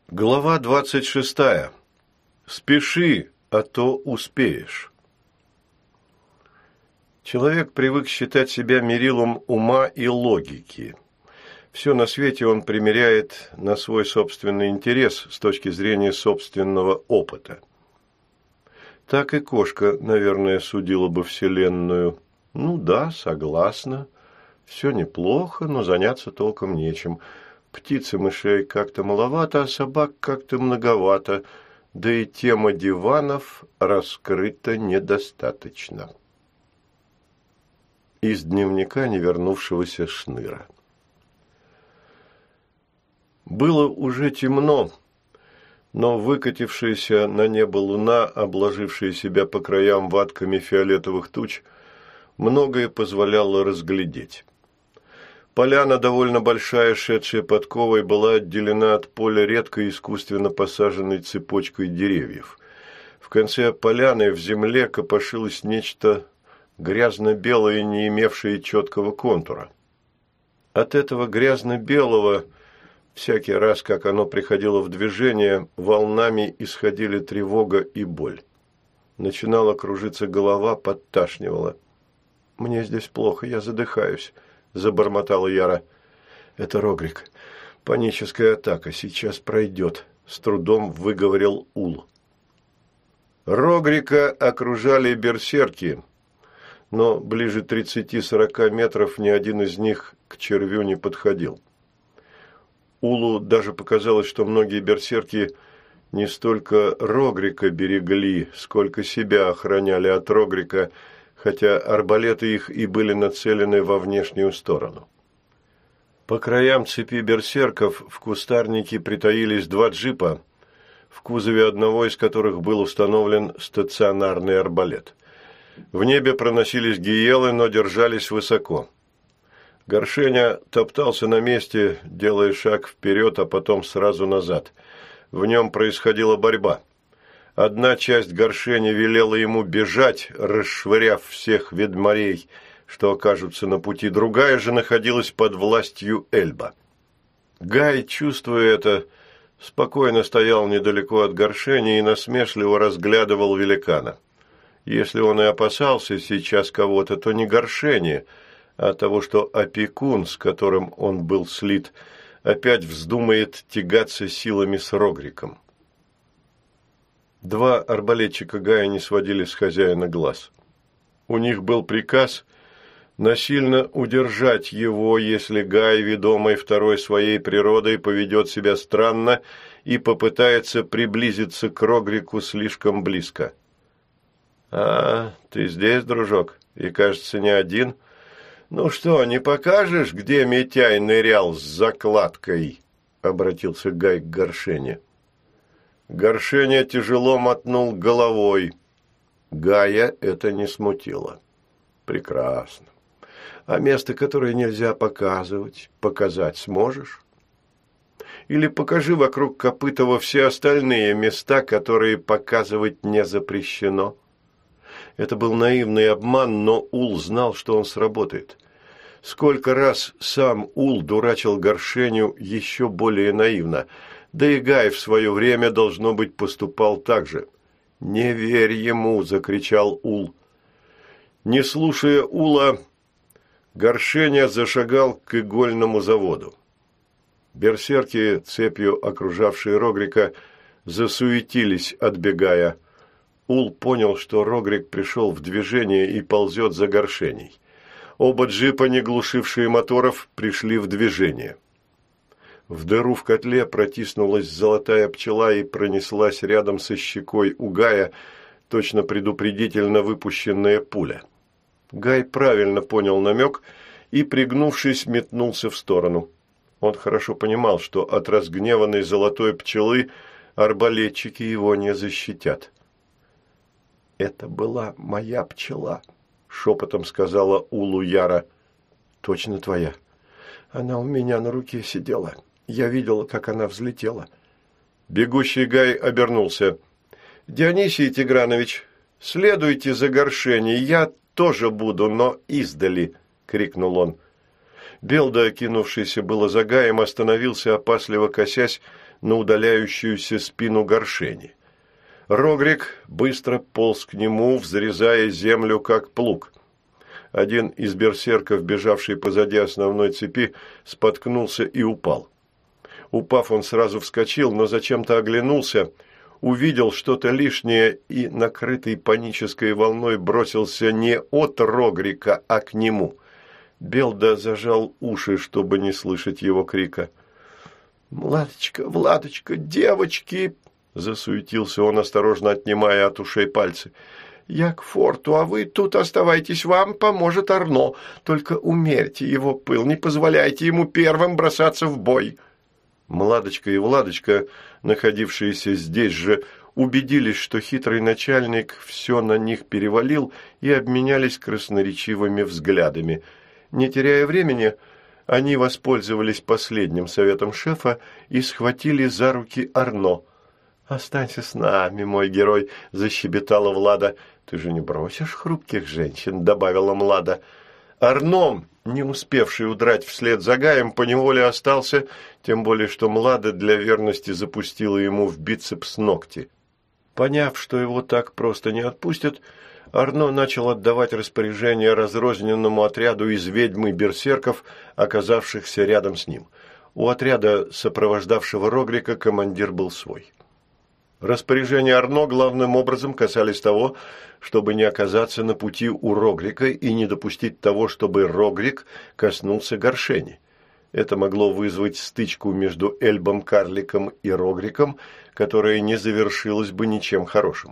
Глава 26. Спеши, а то успеешь. Человек привык считать себя мерилом ума и логики. Все на свете он примеряет на свой собственный интерес с точки зрения собственного опыта. Так и кошка, наверное, судила бы Вселенную. Ну да, согласна. Все неплохо, но заняться толком нечем. Птиц и мышей как-то маловато, а собак как-то многовато, да и тема диванов раскрыта недостаточно. Из дневника невернувшегося Шныра. Было уже темно, но выкатившаяся на небо луна, обложившая себя по краям ватками фиолетовых туч, многое позволяло разглядеть. Поляна, довольно большая, шедшая подковой, была отделена от поля редкой искусственно посаженной цепочкой деревьев. В конце поляны в земле копошилось нечто грязно-белое, не имевшее четкого контура. От этого грязно-белого, всякий раз, как оно приходило в движение, волнами исходили тревога и боль. Начинала кружиться голова, подташнивала. «Мне здесь плохо, я задыхаюсь», – забормотала Яра. «Это Рогрик. Паническая атака. Сейчас пройдет», – с трудом выговорил Ул. Рогрика окружали берсерки, но ближе 30-40 метров ни один из них к червю не подходил. Улу даже показалось, что многие берсерки не столько Рогрика берегли, сколько себя охраняли от Рогрика, хотя арбалеты их и были нацелены во внешнюю сторону. По краям цепи берсерков в кустарнике притаились два джипа, в кузове одного из которых был установлен стационарный арбалет. В небе проносились гиелы, но держались высоко. Горшеня топтался на месте, делая шаг вперед, а потом сразу назад. В нем происходила борьба. Одна часть Горшени велела ему бежать, расшвыряв всех ведьмарей, что окажутся на пути. Другая же находилась под властью Эльба. Гай, чувствуя это, спокойно стоял недалеко от Горшени и насмешливо разглядывал великана. Если он и опасался сейчас кого-то, то не Горшени, а того, что опекун, с которым он был слит, опять вздумает тягаться силами с Рогриком. Два арбалетчика Гая не сводили с хозяина глаз. У них был приказ насильно удержать его, если Гай, ведомый второй своей природой, поведет себя странно и попытается приблизиться к Рогрику слишком близко. «А, ты здесь, дружок, и, кажется, не один. Ну что, не покажешь, где Митяй нырял с закладкой?» – обратился Гай к Горшене. Горшеня тяжело мотнул головой. Гая это не смутило. «Прекрасно. А место, которое нельзя показывать, показать сможешь? Или покажи вокруг Копытова все остальные места, которые показывать не запрещено?» Это был наивный обман, но Ул знал, что он сработает. Сколько раз сам Ул дурачил Горшеню еще более наивно. Да и Гай в свое время, должно быть, поступал так же. «Не верь ему!» – закричал Ул. Не слушая Ула, Горшеня зашагал к игольному заводу. Берсерки, цепью окружавшие Рогрика, засуетились, отбегая. Ул понял, что Рогрик пришел в движение и ползет за Горшеней. Оба джипа, не глушившие моторов, пришли в движение. В дыру в котле протиснулась золотая пчела и пронеслась рядом со щекой у Гая, точно предупредительно выпущенная пуля. Гай правильно понял намек и, пригнувшись, метнулся в сторону. Он хорошо понимал, что от разгневанной золотой пчелы арбалетчики его не защитят. «Это была моя пчела», — шепотом сказала Улу Яра. «Точно твоя. Она у меня на руке сидела. Я видела, как она взлетела». Бегущий Гай обернулся. «Дионисий Тигранович, следуйте за Горшеней, я тоже буду, но издали», — крикнул он. Белда, кинувшийся было за Гаем, остановился, опасливо косясь на удаляющуюся спину горшени. Рогрик быстро полз к нему, взрезая землю, как плуг. Один из берсерков, бежавший позади основной цепи, споткнулся и упал. Упав, он сразу вскочил, но зачем-то оглянулся, увидел что-то лишнее и, накрытый панической волной, бросился не от Рогрика, а к нему. Белда зажал уши, чтобы не слышать его крика. «Владочка, Владочка, девочки!» – засуетился он, осторожно отнимая от ушей пальцы. «Я к форту, а вы тут оставайтесь, вам поможет Арно. Только умерьте его пыл, не позволяйте ему первым бросаться в бой». Младочка и Владочка, находившиеся здесь же, убедились, что хитрый начальник все на них перевалил, и обменялись красноречивыми взглядами. Не теряя времени, они воспользовались последним советом шефа и схватили за руки Арно. «Останься с нами, мой герой», – защебетала Влада. «Ты же не бросишь хрупких женщин», – добавила Млада. Арно, не успевший удрать вслед за Гаем, поневоле остался, тем более что Млада для верности запустила ему в бицепс ногти. Поняв, что его так просто не отпустят, Арно начал отдавать распоряжение разрозненному отряду из ведьм и берсерков, оказавшихся рядом с ним. У отряда, сопровождавшего Рогрика, командир был свой. Распоряжения Арно главным образом касались того, чтобы не оказаться на пути у Рогрика и не допустить того, чтобы Рогрик коснулся горшени. Это могло вызвать стычку между Эльбом-карликом и Рогриком, которая не завершилась бы ничем хорошим.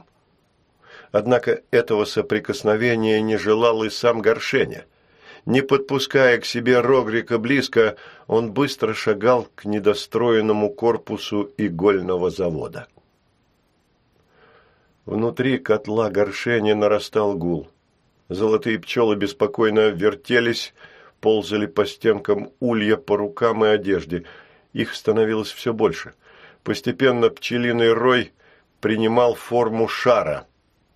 Однако этого соприкосновения не желал и сам Горшеня. Не подпуская к себе Рогрика близко, он быстро шагал к недостроенному корпусу игольного завода. Внутри котла Горшеня нарастал гул. Золотые пчелы беспокойно вертелись, ползали по стенкам улья, по рукам и одежде. Их становилось все больше. Постепенно пчелиный рой принимал форму шара.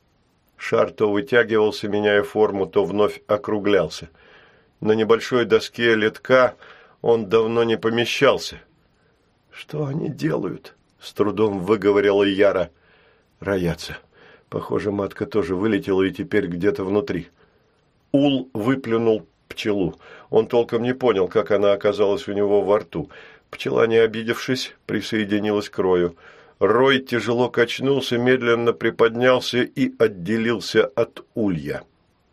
Шар то вытягивался, меняя форму, то вновь округлялся. На небольшой доске литка он давно не помещался. «Что они делают?» – с трудом выговорила Яра. «Роятся. Похоже, матка тоже вылетела и теперь где-то внутри». Ул выплюнул пчелу. Он толком не понял, как она оказалась у него во рту. Пчела, не обидевшись, присоединилась к рою. Рой тяжело качнулся, медленно приподнялся и отделился от улья.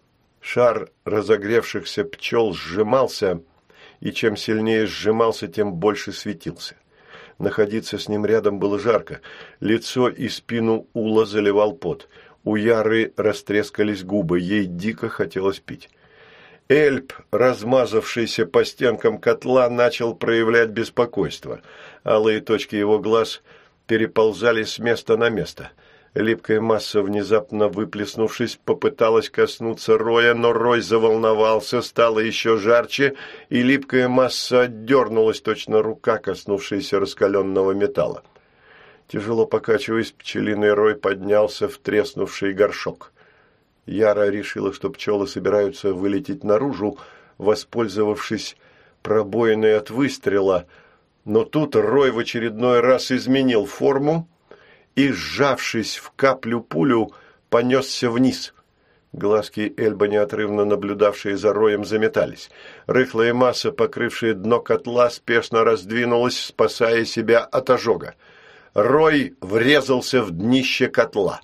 Шар разогревшихся пчел сжимался, и чем сильнее сжимался, тем больше светился. Находиться с ним рядом было жарко. Лицо и спину Ула заливал пот. У Яры растрескались губы, ей дико хотелось пить. Эльб, размазавшийся по стенкам котла, начал проявлять беспокойство. Алые точки его глаз переползали с места на место. Липкая масса, внезапно выплеснувшись, попыталась коснуться роя, но рой заволновался, стало еще жарче, и липкая масса отдернулась, точно рука, коснувшаяся раскаленного металла. Тяжело покачиваясь, пчелиный рой поднялся в треснувший горшок. Яра решила, что пчелы собираются вылететь наружу, воспользовавшись пробоиной от выстрела, но тут рой в очередной раз изменил форму и, сжавшись в каплю-пулю, понесся вниз. Глазки Эльба, неотрывно наблюдавшие за роем, заметались. Рыхлая масса, покрывшая дно котла, спешно раздвинулась, спасая себя от ожога. Рой врезался в днище котла.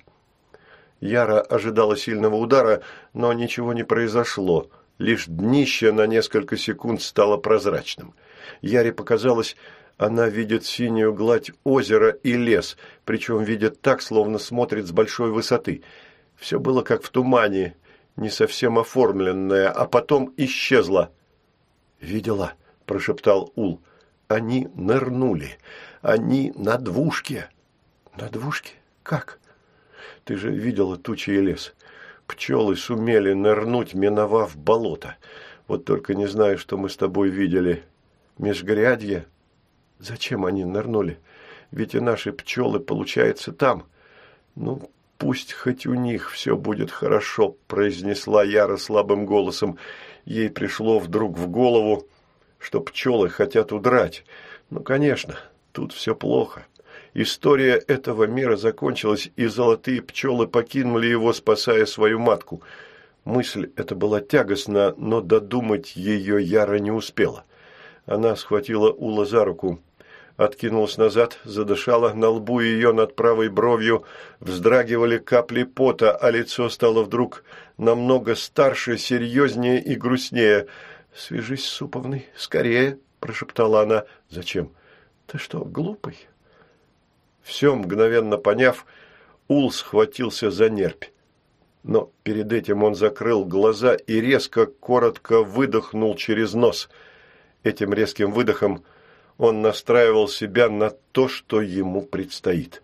Яра ожидала сильного удара, но ничего не произошло. Лишь днище на несколько секунд стало прозрачным. Яре показалось, она видит синюю гладь озера и лес, причем видит так, словно смотрит с большой высоты. Все было как в тумане, не совсем оформленное, а потом исчезло. «Видела?» – прошептал Ул. «Они нырнули. Они на двушке». «На двушке? Как?» «Ты же видела тучи и лес. Пчелы сумели нырнуть, миновав болото. Вот только не знаю, что мы с тобой видели. Межгрядье? Зачем они нырнули? Ведь и наши пчелы, получается, там. Ну, пусть хоть у них все будет хорошо», – произнесла Яра слабым голосом. Ей пришло вдруг в голову, что пчелы хотят удрать. Ну, конечно, тут все плохо. История этого мира закончилась, и золотые пчелы покинули его, спасая свою матку. Мысль эта была тягостна, но додумать ее Яра не успела. Она схватила Ула за руку, откинулась назад, задышала, на лбу ее над правой бровью вздрагивали капли пота, а лицо стало вдруг намного старше, серьезнее и грустнее. «Свяжись с Суповной, скорее!» – прошептала она. «Зачем? Ты что, глупый?» Все мгновенно поняв, Ул схватился за нерпь. Но перед этим он закрыл глаза и резко, коротко выдохнул через нос. Этим резким выдохом он настраивал себя на то, что ему предстоит.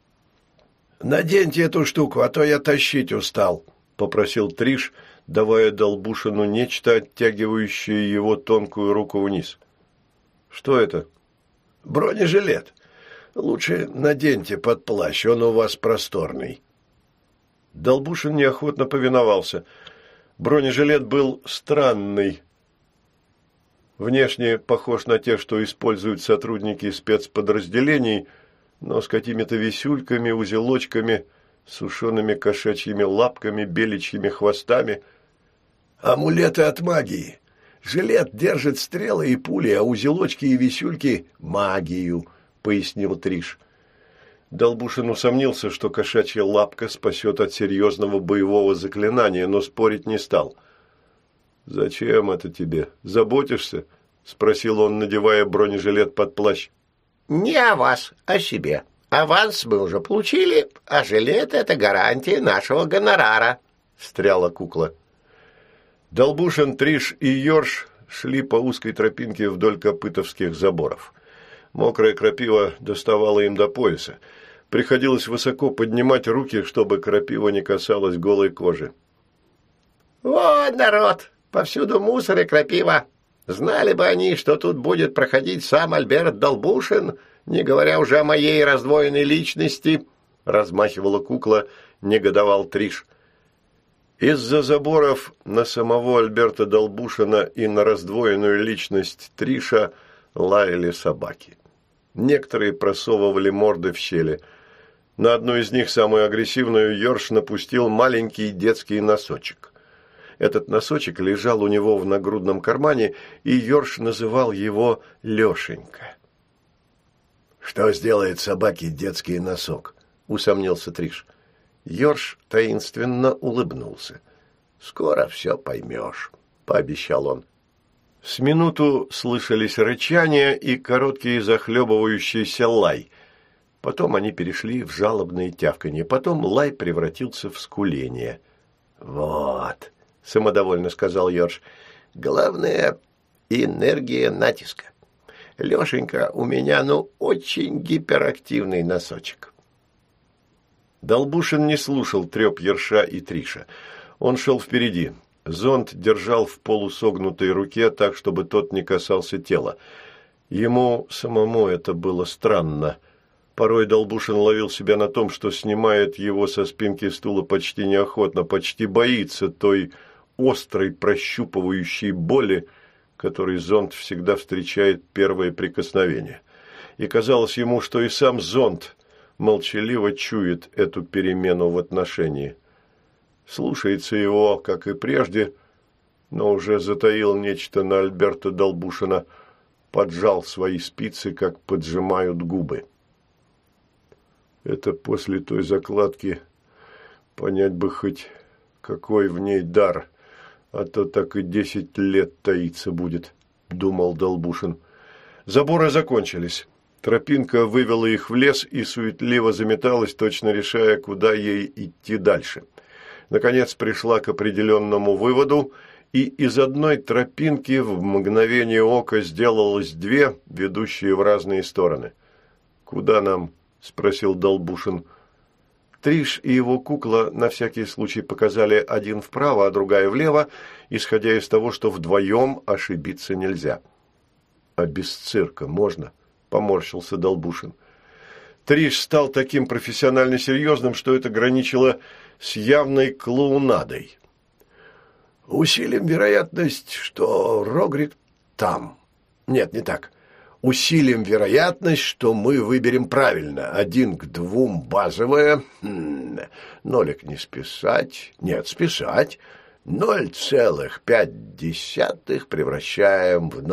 «Наденьте эту штуку, а то я тащить устал», – попросил Триш, давая Долбушину нечто, оттягивающее его тонкую руку вниз. «Что это?» «Бронежилет. Лучше наденьте под плащ, он у вас просторный». Долбушин неохотно повиновался. Бронежилет был странный. Внешне похож на те, что используют сотрудники спецподразделений, но с какими-то висюльками, узелочками, сушеными кошачьими лапками, беличьими хвостами. «Амулеты от магии. Жилет держит стрелы и пули, а узелочки и висюльки – магию», – пояснил Триш. Долбушин усомнился, что кошачья лапка спасет от серьезного боевого заклинания, но спорить не стал. «Зачем это тебе? Заботишься?» – спросил он, надевая бронежилет под плащ. «Не о вас, о себе. Аванс мы уже получили, а жилет – это гарантия нашего гонорара», – встряла кукла. Долбушин, Триш и Йорш шли по узкой тропинке вдоль копытовских заборов. Мокрая крапива доставала им до пояса. Приходилось высоко поднимать руки, чтобы крапива не касалась голой кожи. «Вот народ! Повсюду мусор и крапива! Знали бы они, что тут будет проходить сам Альберт Долбушин, не говоря уже о моей раздвоенной личности!» Размахивала кукла, негодовал Триш. Из-за заборов на самого Альберта Долбушина и на раздвоенную личность Триша лаяли собаки. Некоторые просовывали морды в щели. На одну из них, самую агрессивную, Йорш напустил маленький детский носочек. Этот носочек лежал у него в нагрудном кармане, и Йорш называл его Лешенька. «Что сделает собаке детский носок?» – усомнился Триш. Йорш таинственно улыбнулся. «Скоро все поймешь», – пообещал он. С минуту слышались рычания и короткий захлебывающийся лай. Потом они перешли в жалобное тявканье. Потом лай превратился в скуление. «Вот», – самодовольно сказал Йорш, – «главное – энергия натиска. Лешенька у меня, очень гиперактивный носочек». Долбушин не слушал треп Йорша и Триша. Он шел впереди. Зонт держал в полусогнутой руке так, чтобы тот не касался тела. Ему самому это было странно. Порой Долбушин ловил себя на том, что снимает его со спинки стула почти неохотно, почти боится той острой прощупывающей боли, которой зонт всегда встречает первое прикосновение. И казалось ему, что и сам зонт молчаливо чует эту перемену в отношении. Слушается его, как и прежде, но уже затаил нечто на Альберта Долбушина, поджал свои спицы, как поджимают губы. Это после той закладки понять бы хоть, какой в ней дар, а то так и 10 лет таиться будет, думал Долбушин. Заборы закончились. Тропинка вывела их в лес и суетливо заметалась, точно решая, куда ей идти дальше. Наконец пришла к определенному выводу, и из одной тропинки в мгновение ока сделалось две, ведущие в разные стороны. «Куда нам?» – спросил Долбушин. Триш и его кукла на всякий случай показали один вправо, а другая влево, исходя из того, что вдвоем ошибиться нельзя. «А без цирка можно?» – поморщился Долбушин. Триш стал таким профессионально серьезным, что это граничило с явной клоунадой. «Усилим вероятность, что Рогрид там. Нет, не так. Усилим вероятность, что мы выберем правильно. 1 к 2 базовое. Нолик не списать. Нет, списать. 0,5 превращаем в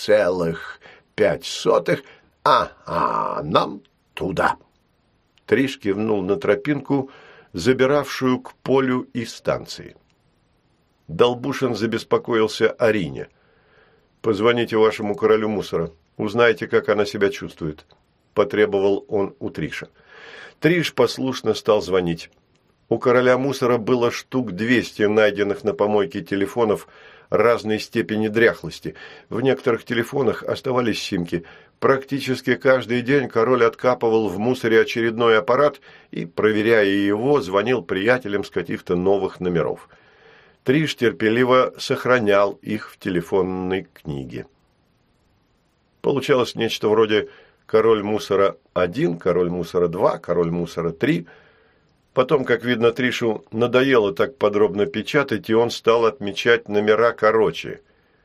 0,5. Ага, нам туда. Триш кивнул на тропинку, забиравшую к полю и станции. Долбушин забеспокоился о Рине. «Позвоните вашему королю мусора. Узнайте, как она себя чувствует», – потребовал он у Триша. Триш послушно стал звонить. У короля мусора было штук 200 найденных на помойке телефонов разной степени дряхлости. В некоторых телефонах оставались симки. Практически каждый день король откапывал в мусоре очередной аппарат и, проверяя его, звонил приятелям с каких-то новых номеров. Триш терпеливо сохранял их в телефонной книге. Получалось нечто вроде «Король мусора 1», «Король мусора 2», «Король мусора 3». Потом, как видно, Тришу надоело так подробно печатать, и он стал отмечать номера короче.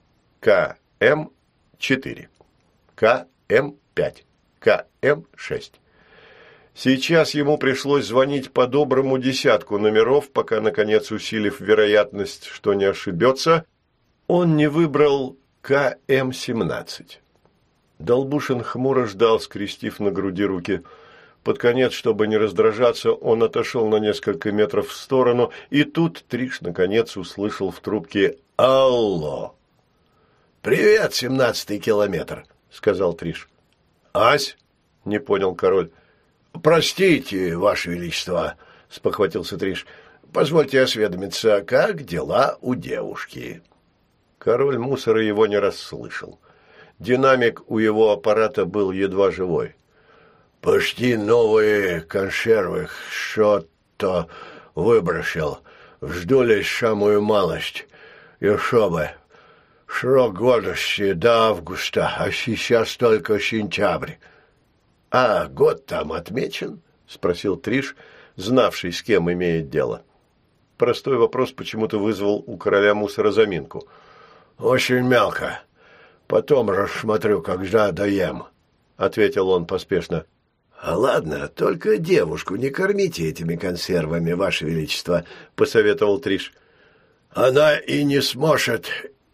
КМ-4, КМ-5, КМ-6. Сейчас ему пришлось звонить по доброму десятку номеров, пока, наконец, усилив вероятность, что не ошибется, он не выбрал КМ-17. Долбушин хмуро ждал, скрестив на груди руки. Под конец, чтобы не раздражаться, он отошел на несколько метров в сторону, и тут Триш, наконец, услышал в трубке «Алло!» «Привет, 17-й километр», — сказал Триш. «Ась?» — не понял король. «Простите, Ваше Величество», — спохватился Триш. «Позвольте осведомиться, как дела у девушки?» Король мусора его не расслышал. Динамик у его аппарата был едва живой. «Почти новые консервы, что-то выбросил. Жду лишь самую малость. Еще бы. Срок годности до августа, а сейчас только сентябрь». «А год там отмечен?» – спросил Триш, знавший, с кем имеет дело. Простой вопрос почему-то вызвал у короля мусора заминку. «Очень мелко. Потом рассмотрю, когда доем», – ответил он поспешно. «Ладно, только девушку не кормите этими консервами, Ваше Величество», – посоветовал Триш. «Она и не сможет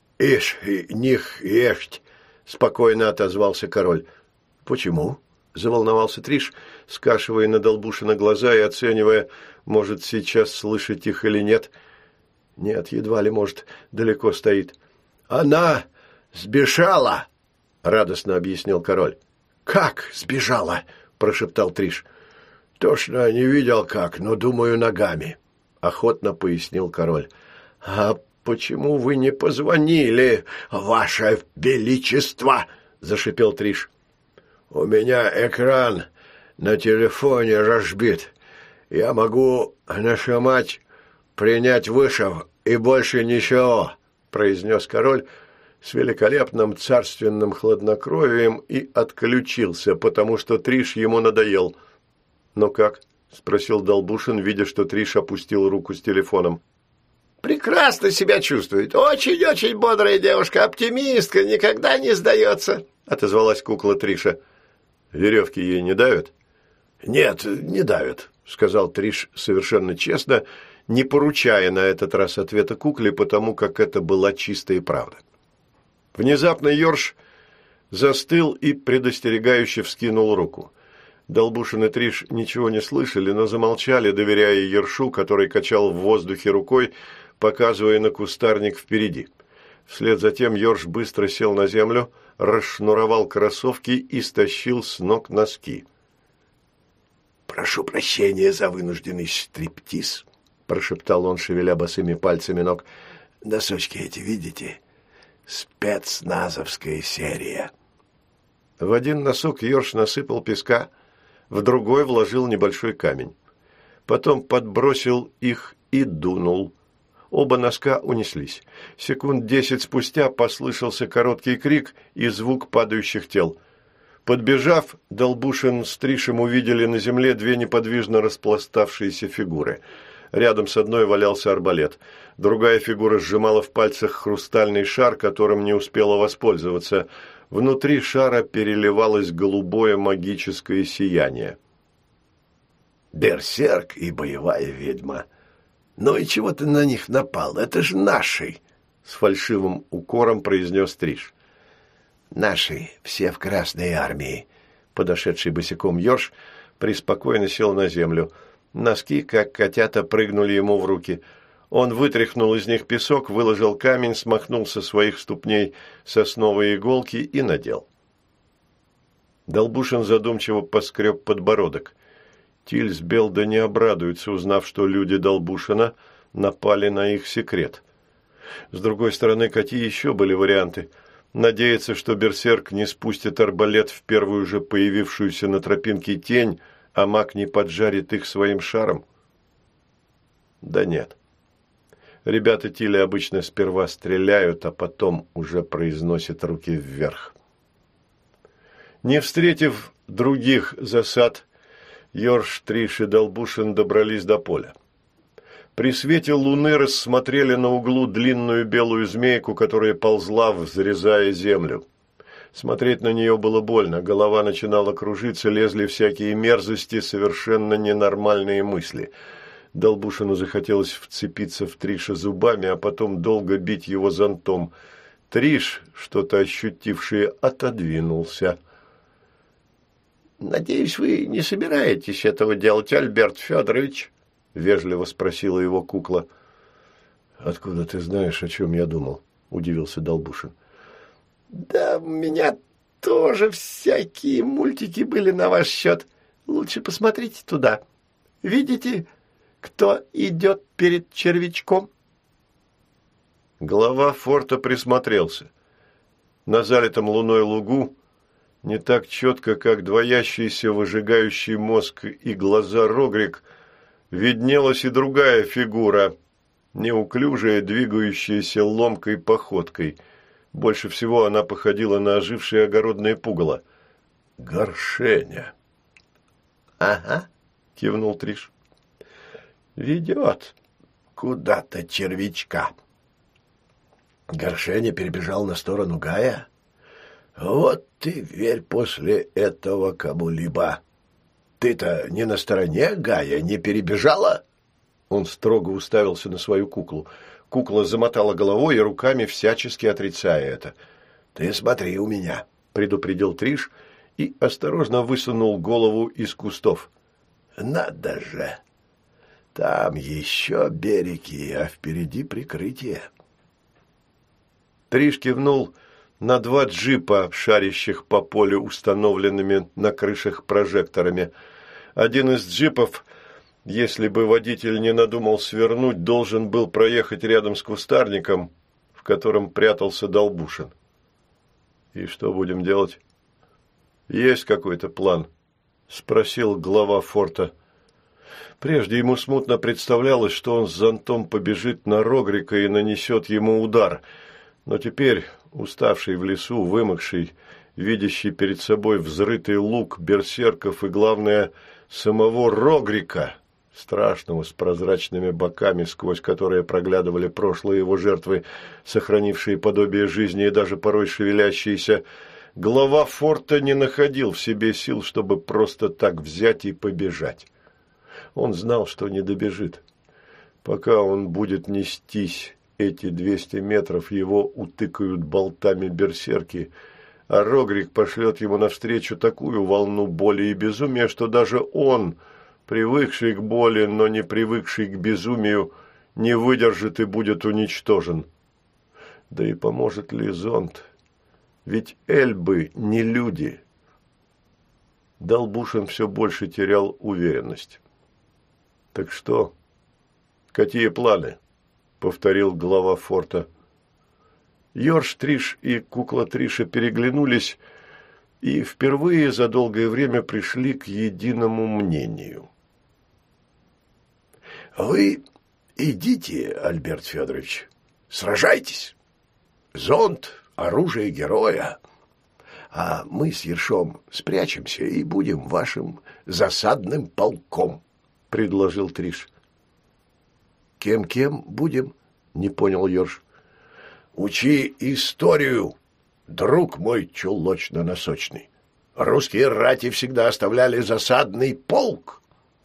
них есть», – спокойно отозвался король. «Почему?» – заволновался Триш, скашивая на Долбушина глаза и оценивая, может сейчас слышать их или нет. Нет, едва ли, может, далеко стоит. «Она сбежала», – радостно объяснил король. «Как сбежала?» – прошептал Триш. «Точно не видел как, но, думаю, ногами», – охотно пояснил король. «А почему вы не позвонили, Ваше Величество?» – зашипел Триш. «У меня экран на телефоне разбит. Я могу нажимать «принять вызов» и больше ничего», – произнес король с великолепным царственным хладнокровием и отключился, потому что Триш ему надоел. «Ну как?» – спросил Долбушин, видя, что Триш опустил руку с телефоном. «Прекрасно себя чувствует. Очень-очень бодрая девушка, оптимистка, никогда не сдается», – отозвалась кукла Триша. «Веревки ей не давят?» «Нет, не давят», — сказал Триш совершенно честно, не поручая на этот раз ответа кукле, потому как это была чистая правда. Внезапно Йорш застыл и предостерегающе вскинул руку. Долбушин и Триш ничего не слышали, но замолчали, доверяя Йоршу, который качал в воздухе рукой, показывая на кустарник впереди. Вслед за тем Йорш быстро сел на землю, расшнуровал кроссовки и стащил с ног носки. «Прошу прощения за вынужденный стриптиз», – прошептал он, шевеля босыми пальцами ног. «Носочки эти, видите? Спецназовская серия». В один носок Йорш насыпал песка, в другой вложил небольшой камень. Потом подбросил их и дунул. Оба носка унеслись. Секунд 10 спустя послышался короткий крик и звук падающих тел. Подбежав, Долбушин с Тришем увидели на земле две неподвижно распластавшиеся фигуры. Рядом с одной валялся арбалет. Другая фигура сжимала в пальцах хрустальный шар, которым не успела воспользоваться. Внутри шара переливалось голубое магическое сияние. «Берсерк и боевая ведьма. Ну и чего ты на них напал? Это же наши!» С фальшивым укором произнес Триш. «Наши все в Красной армии». Подошедший босиком Йорш преспокойно сел на землю. Носки, как котята, прыгнули ему в руки. Он вытряхнул из них песок, выложил камень, смахнул со своих ступней сосновые иголки и надел. Долбушин задумчиво поскреб подбородок. Тиль с Белда не обрадуются, узнав, что люди Долбушина напали на их секрет. С другой стороны, какие еще были варианты? Надеяться, что берсерк не спустит арбалет в первую же появившуюся на тропинке тень, а маг не поджарит их своим шаром? Да нет. Ребята Тиля обычно сперва стреляют, а потом уже произносят руки вверх. Не встретив других засад, Йорш, Триш и Долбушин добрались до поля. При свете луны рассмотрели на углу длинную белую змейку, которая ползла, взрезая землю. Смотреть на нее было больно, голова начинала кружиться, лезли всякие мерзости, совершенно ненормальные мысли. Долбушину захотелось вцепиться в Триша зубами, а потом долго бить его зонтом. Триш, что-то ощутивший, отодвинулся. «Надеюсь, вы не собираетесь этого делать, Альберт Федорович?» — вежливо спросила его кукла. «Откуда ты знаешь, о чем я думал?» — удивился Долбушин. «Да у меня тоже всякие мультики были на ваш счет. Лучше посмотрите туда. Видите, кто идет перед червячком?» Глава форта присмотрелся. На залитом луной лугу, не так четко, как двоящийся выжигающий мозг и глаза Рогрик, виднелась и другая фигура, неуклюжая, двигающаяся ломкой походкой. Больше всего она походила на ожившее огородное пугало. «Горшеня». «Ага», — кивнул Триш. «Ведет куда-то червячка». Горшеня перебежал на сторону Гая? Вот ты верь после этого кому-либо. Ты-то не на стороне Гая, не перебежала? Он строго уставился на свою куклу. Кукла замотала головой и руками, всячески отрицая это. «Ты смотри у меня», — предупредил Триш и осторожно высунул голову из кустов. «Надо же! Там еще береги, а впереди прикрытие». Триш кивнул на 2 джипа, шарящих по полю установленными на крышах прожекторами. Один из джипов, если бы водитель не надумал свернуть, должен был проехать рядом с кустарником, в котором прятался Долбушин. «И что будем делать?» «Есть какой-то план?» — спросил глава форта. Прежде ему смутно представлялось, что он с зонтом побежит на Рогрика и нанесет ему удар. Но теперь, уставший в лесу, вымокший, видящий перед собой взрытый лук берсерков и, главное, самого Рогрика, страшного, с прозрачными боками, сквозь которые проглядывали прошлые его жертвы, сохранившие подобие жизни и даже порой шевелящиеся, глава форта не находил в себе сил, чтобы просто так взять и побежать. Он знал, что не добежит. Пока он будет нестись эти 200 метров, его утыкают болтами берсерки, а Рогрик пошлет ему навстречу такую волну боли и безумия, что даже он, привыкший к боли, но не привыкший к безумию, не выдержит и будет уничтожен. Да и поможет ли зонд? Ведь эльбы не люди. Долбушин все больше терял уверенность. «Так что? Какие планы?» — повторил глава форта. Йорш, Триш и кукла Триша переглянулись и впервые за долгое время пришли к единому мнению. «Вы идите, Альберт Федорович, сражайтесь. Зонд — оружие героя. А мы с Ершом спрячемся и будем вашим засадным полком», — предложил Триш. «Кем будем?» — не понял Йорш. «Учи историю. друг мой чулочно-носочный. Русские рати всегда оставляли засадный полк.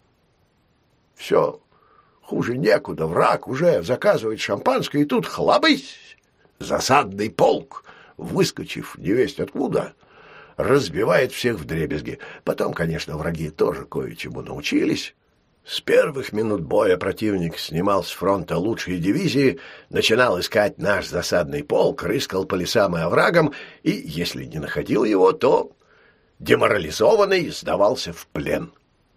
Все, хуже некуда, враг уже заказывает шампанское, и тут хлобысь! Засадный полк, выскочив невесть откуда, разбивает всех вдребезги. Потом, конечно, враги тоже кое-чему научились. С первых минут боя противник снимал с фронта лучшие дивизии, начинал искать наш засадный полк, рыскал по лесам и оврагам, и, если не находил его, то, деморализованный, сдавался в плен.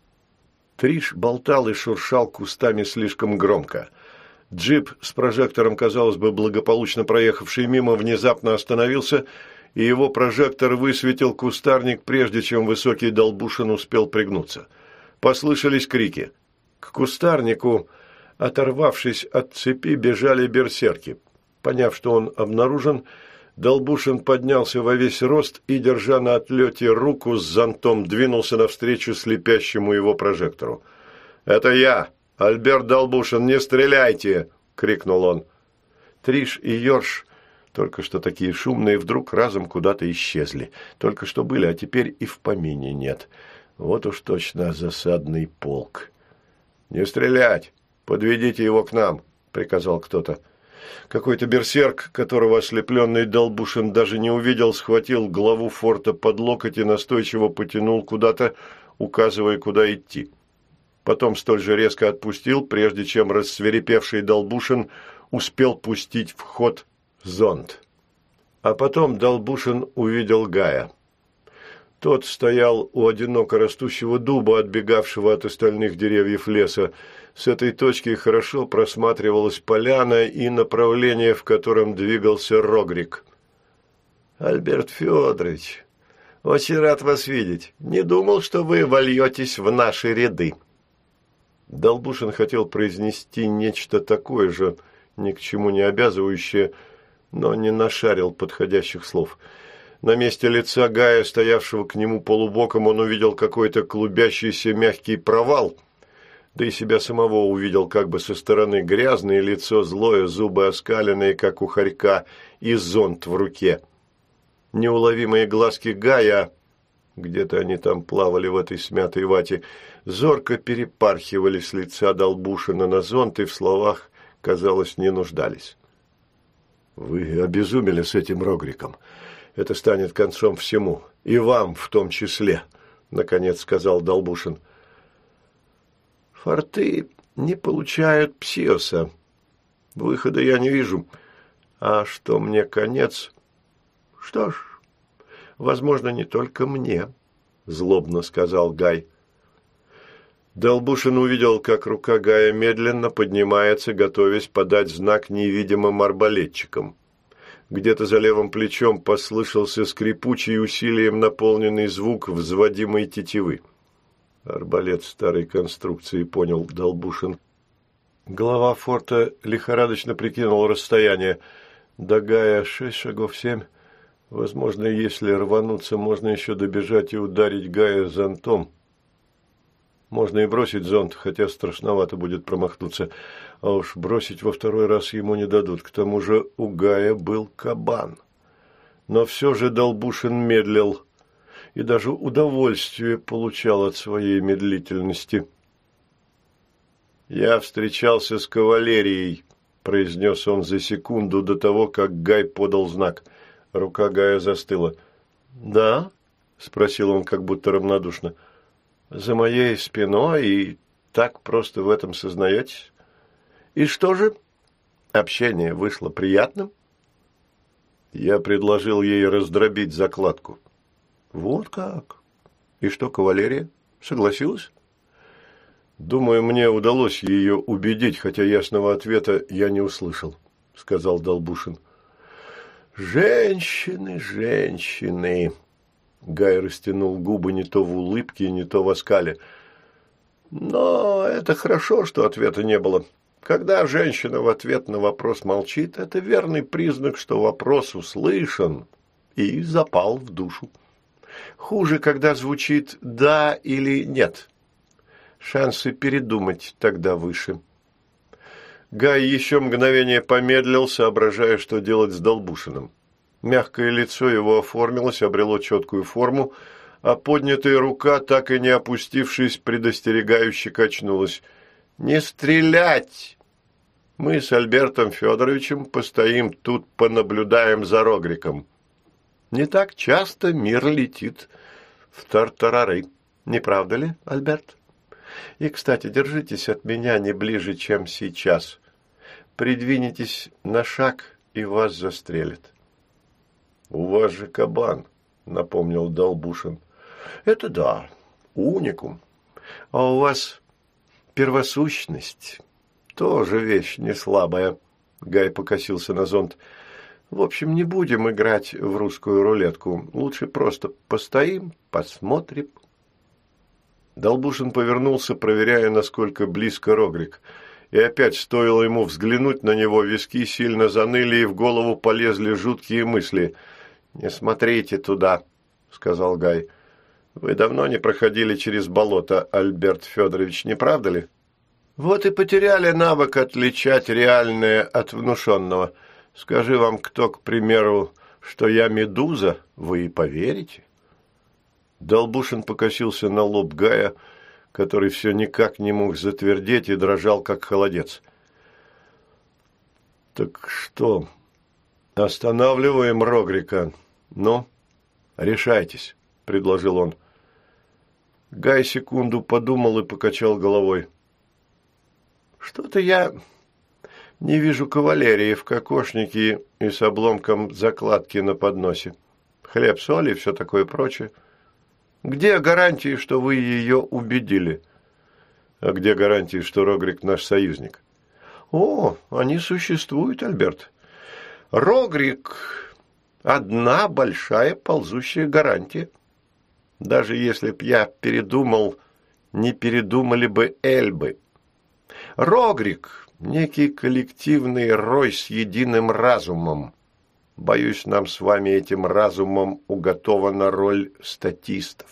Триш болтал и шуршал кустами слишком громко. Джип с прожектором, казалось бы, благополучно проехавший мимо, внезапно остановился, и его прожектор высветил кустарник, прежде чем высокий Долбушин успел пригнуться. Послышались крики. К кустарнику, оторвавшись от цепи, бежали берсерки. Поняв, что он обнаружен, Долбушин поднялся во весь рост и, держа на отлете руку с зонтом, двинулся навстречу слепящему его прожектору. «Это я, Альберт Долбушин, не стреляйте!» — крикнул он. Триш и Йорш, только что такие шумные, вдруг разом куда-то исчезли. Только что были, а теперь и в помине нет. Вот уж точно засадный полк. «Не стрелять! Подведите его к нам!» — приказал кто-то. Какой-то берсерк, которого ослепленный Долбушин даже не увидел, схватил главу форта под локоть и настойчиво потянул куда-то, указывая, куда идти. Потом столь же резко отпустил, прежде чем рассвирепевший Долбушин успел пустить в ход зонт. А потом Долбушин увидел Гая. Тот стоял у одиноко растущего дуба, отбегавшего от остальных деревьев леса. С этой точки хорошо просматривалась поляна и направление, в котором двигался Рогрик. «Альберт Федорович, очень рад вас видеть. Не думал, что вы вольетесь в наши ряды». Долбушин хотел произнести нечто такое же, ни к чему не обязывающее, но не нашарил подходящих слов. На месте лица Гая, стоявшего к нему полубоком, он увидел какой-то клубящийся мягкий провал, да и себя самого увидел как бы со стороны: грязное лицо, злое, зубы оскаленные, как у хорька, и зонт в руке. Неуловимые глазки Гая, где-то они там плавали в этой смятой вате, зорко перепархивали с лица Долбушина на зонт и в словах, казалось, не нуждались. «Вы обезумели с этим Рогриком. Это станет концом всему, и вам в том числе», — наконец сказал Долбушин. «Форты не получают псиоса. Выхода я не вижу. А что мне конец? Что ж, возможно, не только мне», — злобно сказал Гай. Долбушин увидел, как рука Гая медленно поднимается, готовясь подать знак невидимым арбалетчикам. Где-то за левым плечом послышался скрипучий, усилием наполненный звук взводимой тетивы. «Арбалет старой конструкции», — понял Долбушин. Глава форта лихорадочно прикинул расстояние. До Гая 6 шагов 7. Возможно, если рвануться, можно еще добежать и ударить Гая зонтом. Можно и бросить зонт, хотя страшновато будет промахнуться. А уж бросить во второй раз ему не дадут. К тому же у Гая был кабан. Но все же Долбушин медлил и даже удовольствие получал от своей медлительности. «Я встречался с кавалерией», — произнес он за секунду до того, как Гай подал знак. Рука Гая застыла. «Да?» — спросил он как будто равнодушно. «За моей спиной, и так просто в этом сознаетесь? И что же? Общение вышло приятным?» Я предложил ей раздробить закладку. «Вот как? И что, кавалерия? Согласилась?» «Думаю, мне удалось ее убедить, хотя ясного ответа я не услышал», — сказал Долбушин. «Женщины, женщины!» Гай растянул губы не то в улыбке, не то в оскале. «Но это хорошо, что ответа не было. Когда женщина в ответ на вопрос молчит, это верный признак, что вопрос услышан и запал в душу. Хуже, когда звучит «да» или «нет». Шансы передумать тогда выше». Гай еще мгновение помедлил, соображая, что делать с Долбушиным. Мягкое лицо его оформилось, обрело четкую форму, а поднятая рука, так и не опустившись, предостерегающе качнулась. «Не стрелять! Мы с Альбертом Федоровичем постоим тут, понаблюдаем за Рогриком. Не так часто мир летит в тартарары, не правда ли, Альберт? И, кстати, держитесь от меня не ближе, чем сейчас. Придвинетесь на шаг, и вас застрелят». «У вас же кабан», — напомнил Долбушин. «Это да, уникум. А у вас первосущность, тоже вещь не слабая». Гай покосился на зонт. «В общем, не будем играть в русскую рулетку. Лучше просто постоим, посмотрим». Долбушин повернулся, проверяя, насколько близко Рогрик. И опять, стоило ему взглянуть на него, виски сильно заныли, и в голову полезли жуткие мысли. «Не смотрите туда», — сказал Гай. «Вы давно не проходили через болото, Альберт Федорович, не правда ли? Вот и потеряли навык отличать реальное от внушенного. Скажи вам кто, к примеру, что я медуза, вы и поверите». Долбушин покосился на лоб Гая, который все никак не мог затвердеть и дрожал, как холодец. «Так что, останавливаем Рогрика? Ну, решайтесь», — предложил он. Гай секунду подумал и покачал головой. «Что-то я не вижу кавалерии в кокошнике и с обломком закладки на подносе. Хлеб, соль и все такое прочее. Где гарантии, что вы ее убедили?» «А где гарантии, что Рогрик наш союзник?» «О, они существуют, Альберт. Рогрик – одна большая ползущая гарантия. Даже если б я передумал, не передумали бы эльбы. Рогрик – некий коллективный рой с единым разумом. Боюсь, нам с вами этим разумом уготована роль статистов.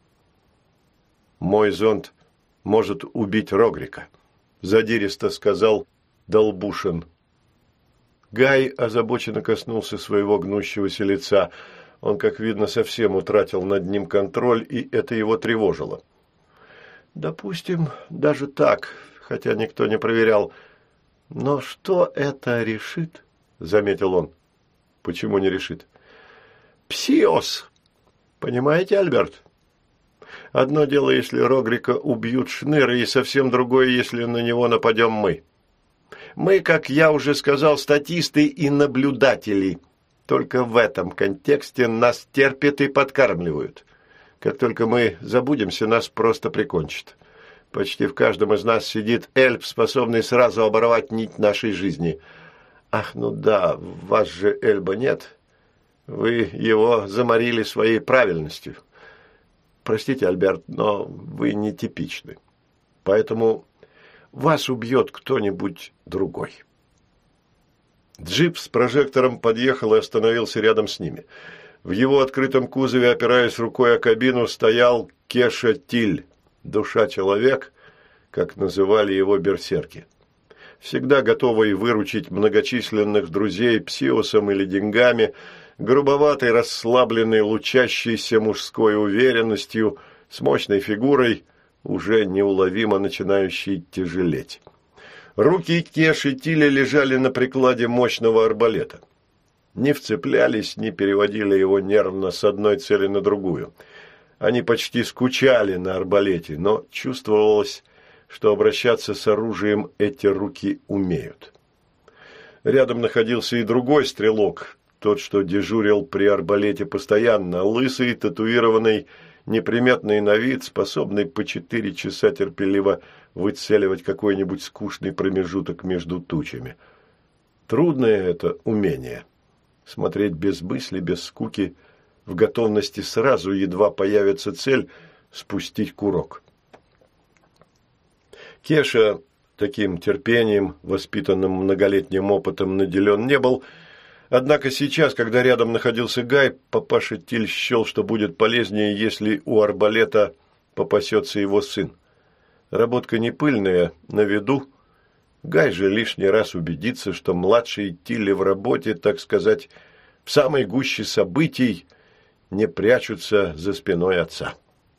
Мой зонт может убить Рогрика», – задиристо сказал Долбушин. Гай озабоченно коснулся своего гнущегося лица. Он, как видно, совсем утратил над ним контроль, и это его тревожило. «Допустим, даже так, хотя никто не проверял. Но что это решит?» – заметил он. «Почему не решит?» «Псиос! Понимаете, Альберт? Одно дело, если Рогрика убьют шныры, и совсем другое, если на него нападем мы. Мы, как я уже сказал, статисты и наблюдатели. Только в этом контексте нас терпят и подкармливают. Как только мы забудемся, нас просто прикончат. Почти в каждом из нас сидит эльф, способный сразу оборвать нить нашей жизни. Ах, ну да, вас же эльба нет. Вы его заморили своей правильностью. Простите, Альберт, но вы нетипичны. Поэтому вас убьет кто-нибудь другой». Джип с прожектором подъехал и остановился рядом с ними. В его открытом кузове, опираясь рукой о кабину, стоял Кеша Тиль, душа-человек, как называли его берсерки. Всегда готовый выручить многочисленных друзей псиосом или деньгами, грубоватый, расслабленный, лучащийся мужской уверенностью, с мощной фигурой, уже неуловимо начинающий тяжелеть. Руки Кеши Тиля лежали на прикладе мощного арбалета. Не вцеплялись, не переводили его нервно с одной цели на другую. Они почти скучали на арбалете, но чувствовалось, что обращаться с оружием эти руки умеют. Рядом находился и другой стрелок, тот, что дежурил при арбалете постоянно, лысый, татуированный, неприметный на вид, способный по 4 часа терпеливо выцеливать какой-нибудь скучный промежуток между тучами. Трудное это умение – смотреть без мысли, без скуки, в готовности сразу, едва появится цель, спустить курок. Кеша таким терпением, воспитанным многолетним опытом, наделен не был. Однако сейчас, когда рядом находился Гай, папаша Тиль счел, что будет полезнее, если у арбалета попасется его сын. Работка не пыльная, на виду. Гай же лишний раз убедится, что младший Тиль в работе, так сказать, в самой гуще событий не прячутся за спиной отца.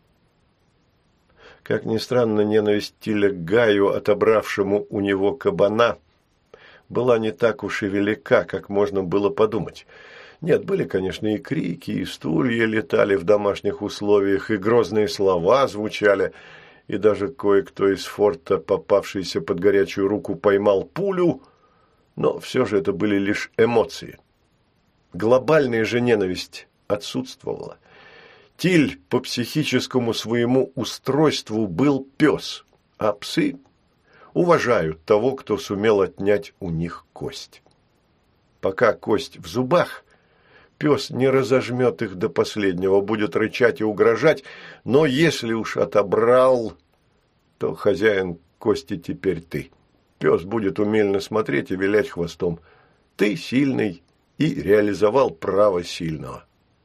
Как ни странно, ненависть Тиля к Гаю, отобравшему у него кабана, была не так уж и велика, как можно было подумать. Нет, были, конечно, и крики, и стулья летали в домашних условиях, и грозные слова звучали, и даже кое-кто из форта, попавшийся под горячую руку, поймал пулю, но все же это были лишь эмоции. Глобальная же ненависть отсутствовала. Тиль по психическому своему устройству был пес, а псы уважают того, кто сумел отнять у них кость. Пока кость в зубах, пес не разожмет их до последнего, будет рычать и угрожать, но если уж отобрал, то хозяин кости теперь ты. Пес будет умельно смотреть и вилять хвостом. Ты сильный и реализовал право сильного.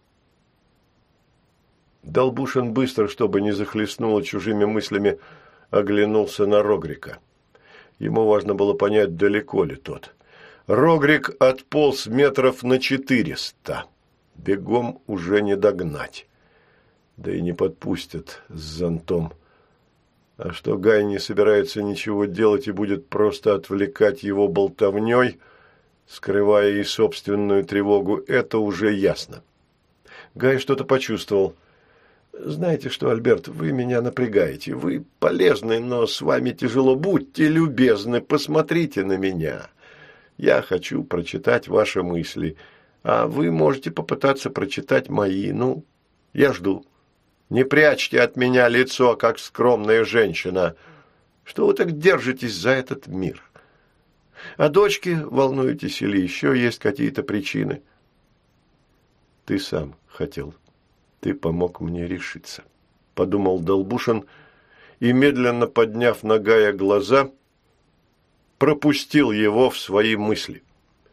Долбушин быстро, чтобы не захлестнуло чужими мыслями, оглянулся на Рогрика. Ему важно было понять, далеко ли тот. Рогрик отполз метров на 400. Бегом уже не догнать. Да и не подпустят с зонтом. А что Гай не собирается ничего делать и будет просто отвлекать его болтовней, скрывая и собственную тревогу, это уже ясно. Гай что-то почувствовал. «Знаете что, Альберт, вы меня напрягаете. Вы полезны, но с вами тяжело. Будьте любезны, посмотрите на меня. Я хочу прочитать ваши мысли, а вы можете попытаться прочитать мои. Ну, я жду. Не прячьте от меня лицо, как скромная женщина. Что вы так держитесь за этот мир? О дочке волнуетесь или еще есть какие-то причины?» «Ты сам хотел. Ты помог мне решиться», – подумал Долбушин и, медленно подняв на Гая глаза, пропустил его в свои мысли.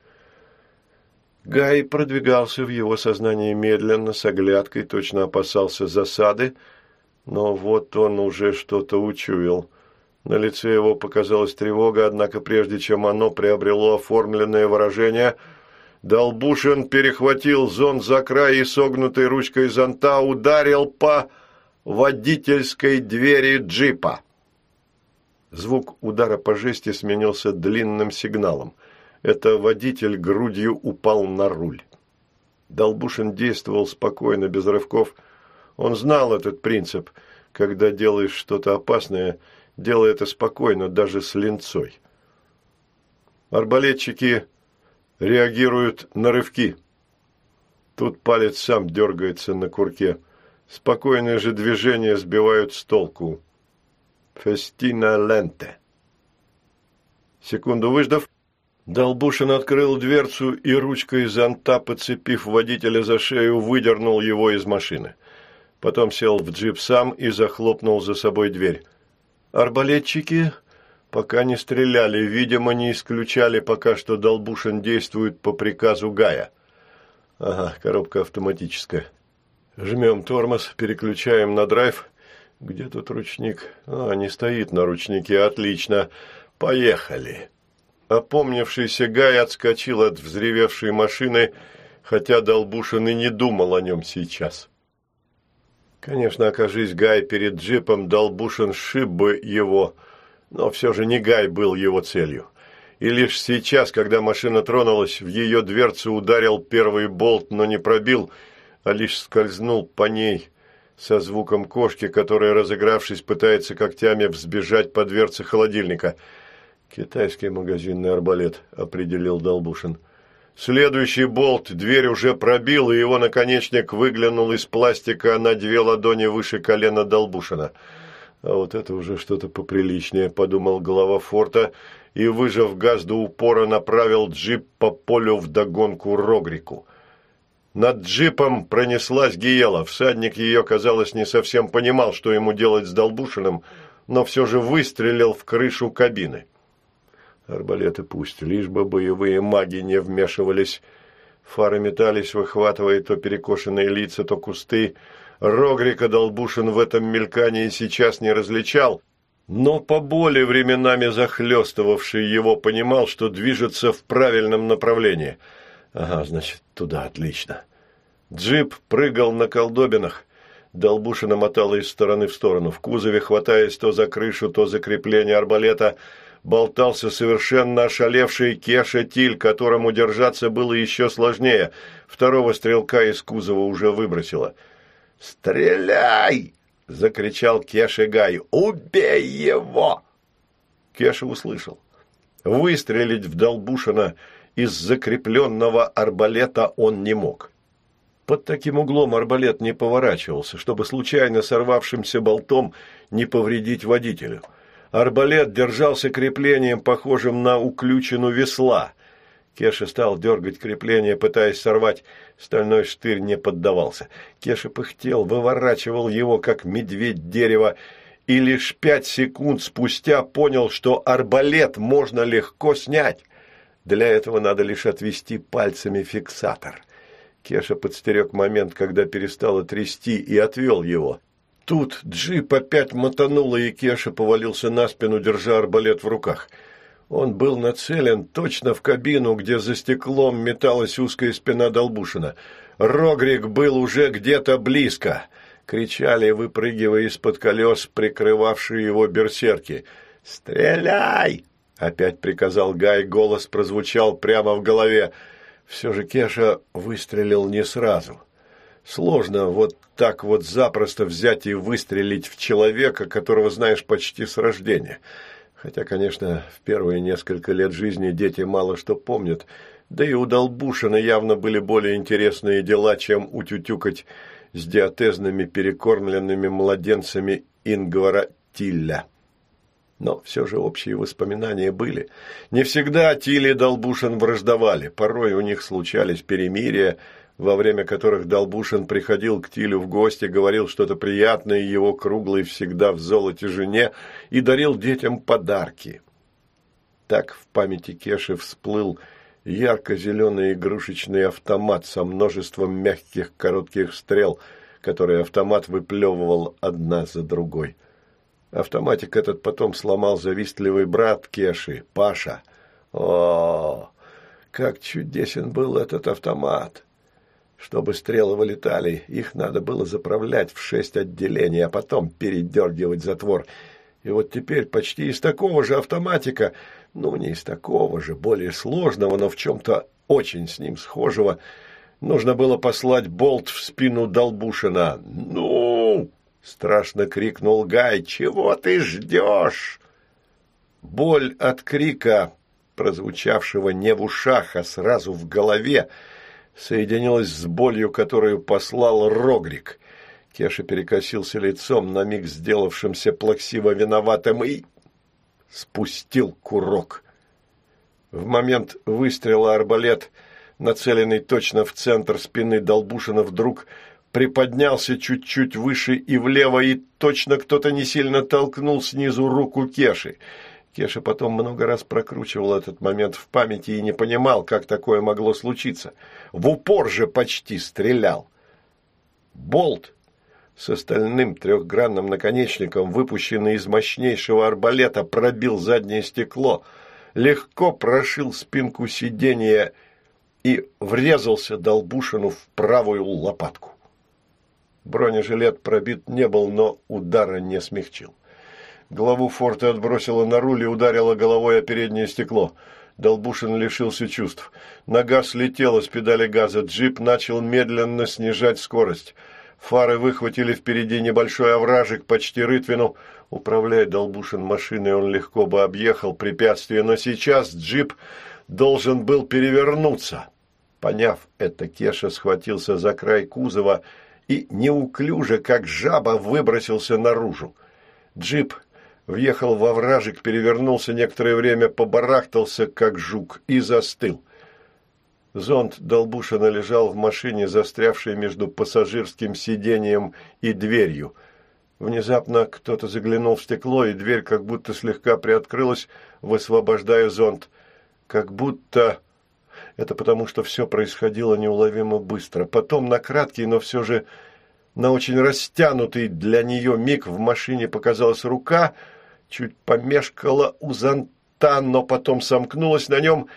Гай продвигался в его сознании медленно, с оглядкой, точно опасался засады, но вот он уже что-то учуял. На лице его показалась тревога, однако прежде чем оно приобрело оформленное выражение, Долбушин перехватил зонт за край и согнутой ручкой зонта ударил по водительской двери джипа. Звук удара по жести сменился длинным сигналом. Это водитель грудью упал на руль. Долбушин действовал спокойно, без рывков. Он знал этот принцип. Когда делаешь что-то опасное, делай это спокойно, даже с линцой. Арбалетчики реагируют на рывки. Тут палец сам дергается на курке. Спокойные же движения сбивают с толку. Фестина ленте. Секунду выждав, Долбушин открыл дверцу и ручкой зонта, подцепив водителя за шею, выдернул его из машины. Потом сел в джип сам и захлопнул за собой дверь. Арбалетчики пока не стреляли, видимо, не исключали пока, что Долбушин действует по приказу Гая. Ага, коробка автоматическая. Жмем тормоз, переключаем на драйв. Где тут ручник? Не стоит на ручнике, отлично. Поехали. Опомнившийся Гай отскочил от взревевшей машины, хотя Долбушин и не думал о нем сейчас. Конечно, окажись Гай перед джипом, Долбушин сшиб бы его, но все же не Гай был его целью. И лишь сейчас, когда машина тронулась, в ее дверцу ударил первый болт, но не пробил, а лишь скользнул по ней со звуком кошки, которая, разыгравшись, пытается когтями взбежать по дверце холодильника. «Китайский магазинный арбалет», — определил Долбушин. Следующий болт дверь уже пробил, и его наконечник выглянул из пластика на 2 ладони выше колена Долбушина. «А вот это уже что-то поприличнее», — подумал глава форта, и, выжав газ до упора, направил джип по полю вдогонку Рогрику. Над джипом пронеслась Гиела. Всадник ее, казалось, не совсем понимал, что ему делать с Долбушиным, но все же выстрелил в крышу кабины. Арбалеты пусть, лишь бы боевые маги не вмешивались. Фары метались, выхватывая то перекошенные лица, то кусты. Рогрика Долбушин в этом мелькании сейчас не различал, но по боли, временами захлестывавший его, понимал, что движется в правильном направлении. Ага, значит, туда, отлично. Джип прыгал на колдобинах. Долбушина мотала из стороны в сторону. В кузове, хватаясь то за крышу, то за крепление арбалета, болтался совершенно ошалевший Кеша Тиль, которому держаться было еще сложнее. Второго стрелка из кузова уже выбросило. «Стреляй!» – закричал Кеше Гай. «Убей его!» Кеша услышал. Выстрелить в Долбушина из закрепленного арбалета он не мог. Под таким углом арбалет не поворачивался, чтобы случайно сорвавшимся болтом не повредить водителю. Арбалет держался креплением, похожим на уключину весла. Кеша стал дергать крепление, пытаясь сорвать. Стальной штырь не поддавался. Кеша пыхтел, выворачивал его, как медведь дерево, и лишь 5 секунд спустя понял, что арбалет можно легко снять. Для этого надо лишь отвести пальцами фиксатор. Кеша подстерег момент, когда перестало трясти, и отвел его. Тут джип опять мотануло, и Кеша повалился на спину, держа арбалет в руках. Он был нацелен точно в кабину, где за стеклом металась узкая спина Долбушина. Рогрик был уже где-то близко. Кричали, выпрыгивая из-под колес, прикрывавшие его берсерки. «Стреляй!» — опять приказал Гай, голос прозвучал прямо в голове. Все же Кеша выстрелил не сразу. Сложно вот так вот запросто взять и выстрелить в человека, которого знаешь почти с рождения. Хотя, конечно, в первые несколько лет жизни дети мало что помнят, да и у Долбушина явно были более интересные дела, чем утютюкать с диатезными перекормленными младенцами Ингвара Тилля. Но все же общие воспоминания были. Не всегда Тиль и Долбушин враждовали, порой у них случались перемирия, во время которых Долбушин приходил к Тилю в гости, говорил что-то приятное его круглой всегда в золоте жене и дарил детям подарки. Так в памяти Кеши всплыл ярко-зеленый игрушечный автомат со множеством мягких коротких стрел, которые автомат выплевывал одна за другой. Автоматик этот потом сломал завистливый брат Кеши, Паша. О, как чудесен был этот автомат! Чтобы стрелы вылетали, их надо было заправлять в 6 отделений, а потом передергивать затвор. И вот теперь почти из такого же автоматика, ну, не из такого же, более сложного, но в чем-то очень с ним схожего, нужно было послать болт в спину Долбушина. «Ну!» — страшно крикнул Гай. «Чего ты ждешь?» Боль от крика, прозвучавшего не в ушах, а сразу в голове, соединилась с болью, которую послал Рогрик. Кеша перекосился лицом, на миг сделавшимся плаксиво виноватым, и спустил курок. В момент выстрела арбалет, нацеленный точно в центр спины Долбушина, вдруг приподнялся чуть-чуть выше и влево, и точно кто-то не сильно толкнул снизу руку Кеши. Кеша потом много раз прокручивал этот момент в памяти и не понимал, как такое могло случиться. В упор же почти стрелял. Болт с остальным трехгранным наконечником, выпущенный из мощнейшего арбалета, пробил заднее стекло, легко прошил спинку сиденья и врезался Долбушину в правую лопатку. Бронежилет пробит не был, но удара не смягчил. Главу форта отбросило на руль и ударило головой о переднее стекло. Долбушин лишился чувств. Нога слетела с педали газа, джип начал медленно снижать скорость. Фары выхватили впереди небольшой овражек, почти рытвину. Управляя Долбушин машиной, он легко бы объехал препятствие, но сейчас джип должен был перевернуться. Поняв это, Кеша схватился за край кузова и неуклюже, как жаба, выбросился наружу. Джип въехал во овражек, перевернулся, некоторое время побарахтался, как жук, и застыл. Зонт Долбушина лежал в машине, застрявшей между пассажирским сиденьем и дверью. Внезапно кто-то заглянул в стекло, и дверь как будто слегка приоткрылась, высвобождая зонт. Как будто... Это потому, что все происходило неуловимо быстро. Потом на краткий, но все же на очень растянутый для нее миг в машине показалась рука, чуть помешкала у зонта, но потом сомкнулась на нем,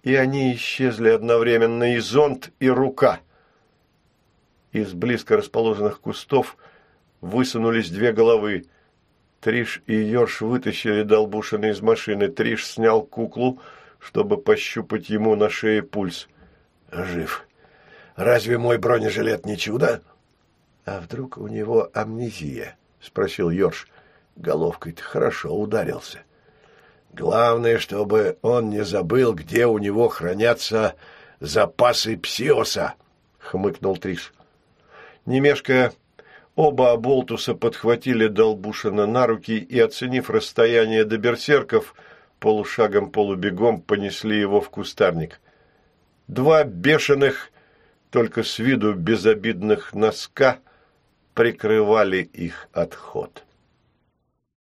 и они исчезли одновременно, и зонт, и рука. Из близко расположенных кустов высунулись две головы. Триш и Йорш вытащили Долбушина из машины. Триш снял куклу, чтобы пощупать ему на шее пульс. «Жив. Разве мой бронежилет не чудо?» «А вдруг у него амнезия?» – спросил Йорш. «Головкой-то хорошо ударился. Главное, чтобы он не забыл, где у него хранятся запасы псиоса», – хмыкнул Триш. Не мешкая, оба оболтуса подхватили Долбушина на руки и, оценив расстояние до берсерков, полушагом-полубегом понесли его в кустарник. Два бешеных, только с виду безобидных носка прикрывали их отход.